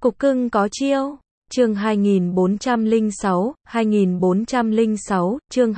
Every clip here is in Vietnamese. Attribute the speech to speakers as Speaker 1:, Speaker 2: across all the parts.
Speaker 1: Cục cưng có chiêu. Chương 2406, chương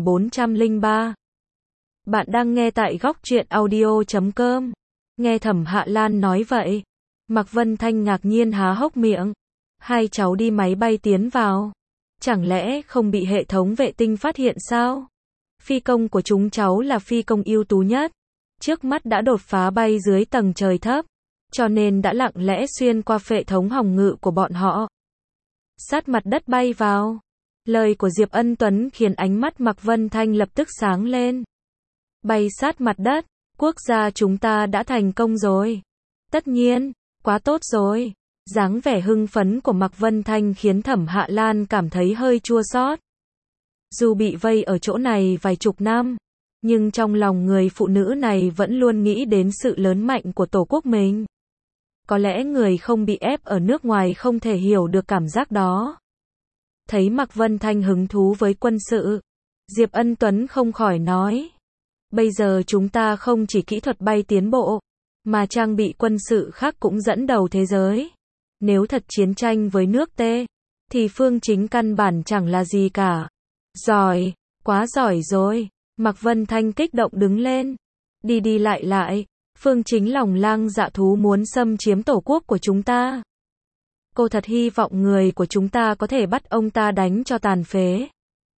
Speaker 1: 2403. Bạn đang nghe tại góc truyện audio.com. Nghe Thẩm Hạ Lan nói vậy, Mạc Vân Thanh ngạc nhiên há hốc miệng. Hai cháu đi máy bay tiến vào. Chẳng lẽ không bị hệ thống vệ tinh phát hiện sao? Phi công của chúng cháu là phi công ưu tú nhất. Trước mắt đã đột phá bay dưới tầng trời thấp, cho nên đã lặng lẽ xuyên qua hệ thống phòng ngự của bọn họ, sát mặt đất bay vào. Lời của Diệp Ân Tuấn khiến ánh mắt Mạc Vân Thanh lập tức sáng lên. Bay sát mặt đất, quốc gia chúng ta đã thành công rồi. Tất nhiên, quá tốt rồi. Dáng vẻ hưng phấn của Mạc Vân Thanh khiến Thẩm Hạ Lan cảm thấy hơi chua xót. Dù bị vây ở chỗ này vài chục năm, nhưng trong lòng người phụ nữ này vẫn luôn nghĩ đến sự lớn mạnh của tổ quốc mình. Có lẽ người không bị ép ở nước ngoài không thể hiểu được cảm giác đó. Thấy Mạc Vân Thanh hứng thú với quân sự, Diệp Ân Tuấn không khỏi nói. Bây giờ chúng ta không chỉ kỹ thuật bay tiến bộ, mà trang bị quân sự khác cũng dẫn đầu thế giới. Nếu thật chiến tranh với nước T, thì Phương Chính căn bản chẳng là gì cả. Giỏi, quá giỏi rồi. Mạc Vân Thanh kích động đứng lên. Đi đi lại lại, Phương Chính lòng lang dạ thú muốn xâm chiếm tổ quốc của chúng ta. Cô thật hy vọng người của chúng ta có thể bắt ông ta đánh cho tàn phế.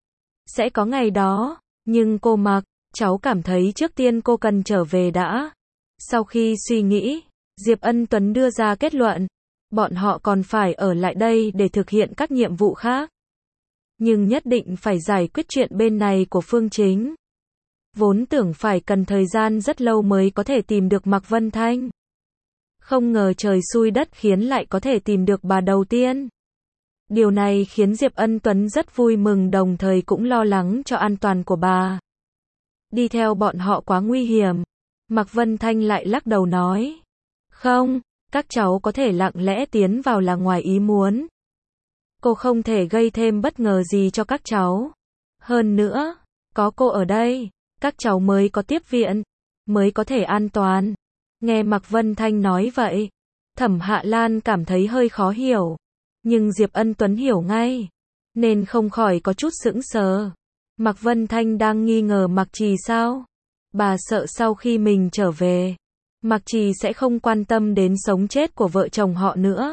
Speaker 1: Sẽ có ngày đó, nhưng cô Mạc, cháu cảm thấy trước tiên cô cần trở về đã. Sau khi suy nghĩ, Diệp Ân Tuấn đưa ra kết luận, bọn họ còn phải ở lại đây để thực hiện các nhiệm vụ khác. Nhưng nhất định phải giải quyết chuyện bên này của Phương Chính. Vốn tưởng phải cần thời gian rất lâu mới có thể tìm được Mạc Vân Thanh. Không ngờ trời xui đất khiến lại có thể tìm được bà đầu tiên. Điều này khiến Diệp Ân Tuấn rất vui mừng, đồng thời cũng lo lắng cho an toàn của bà. Đi theo bọn họ quá nguy hiểm. Mạc Vân Thanh lại lắc đầu nói. Không, các cháu có thể lặng lẽ tiến vào là ngoài ý muốn. Cô không thể gây thêm bất ngờ gì cho các cháu. Hơn nữa, có cô ở đây, các cháu mới có tiếp viện, mới có thể an toàn. Nghe Mạc Vân Thanh nói vậy, Thẩm Hạ Lan cảm thấy hơi khó hiểu. Nhưng Diệp Ân Tuấn hiểu ngay, nên không khỏi có chút sững sờ. Mạc Vân Thanh đang nghi ngờ Mạc Trì sao? Bà sợ sau khi mình trở về, Mạc Trì sẽ không quan tâm đến sống chết của vợ chồng họ nữa.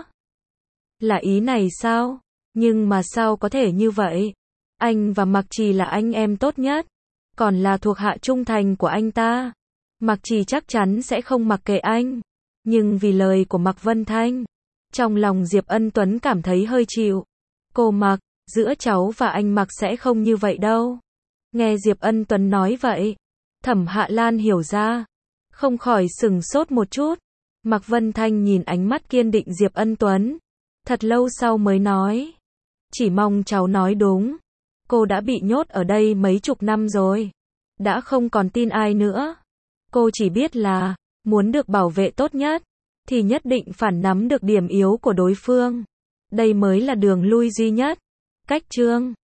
Speaker 1: Là ý này sao? Nhưng mà sao có thể như vậy? Anh và Mạc Trì là anh em tốt nhất, còn là thuộc hạ trung thành của anh ta. Mạc Trì chắc chắn sẽ không mặc kệ anh. Nhưng vì lời của Mạc Vân Thanh, trong lòng Diệp Ân Tuấn cảm thấy hơi chịu. Cô Mạc, giữa cháu và anh Mạc sẽ không như vậy đâu. Nghe Diệp Ân Tuấn nói vậy, Thẩm Hạ Lan hiểu ra, không khỏi sừng sốt một chút. Mạc Vân Thanh nhìn ánh mắt kiên định Diệp Ân Tuấn, thật lâu sau mới nói. Chỉ mong cháu nói đúng. Cô đã bị nhốt ở đây mấy chục năm rồi, đã không còn tin ai nữa. Cô chỉ biết là, muốn được bảo vệ tốt nhất, thì nhất định phải nắm được điểm yếu của đối phương. Đây mới là đường lui duy nhất. Cách chương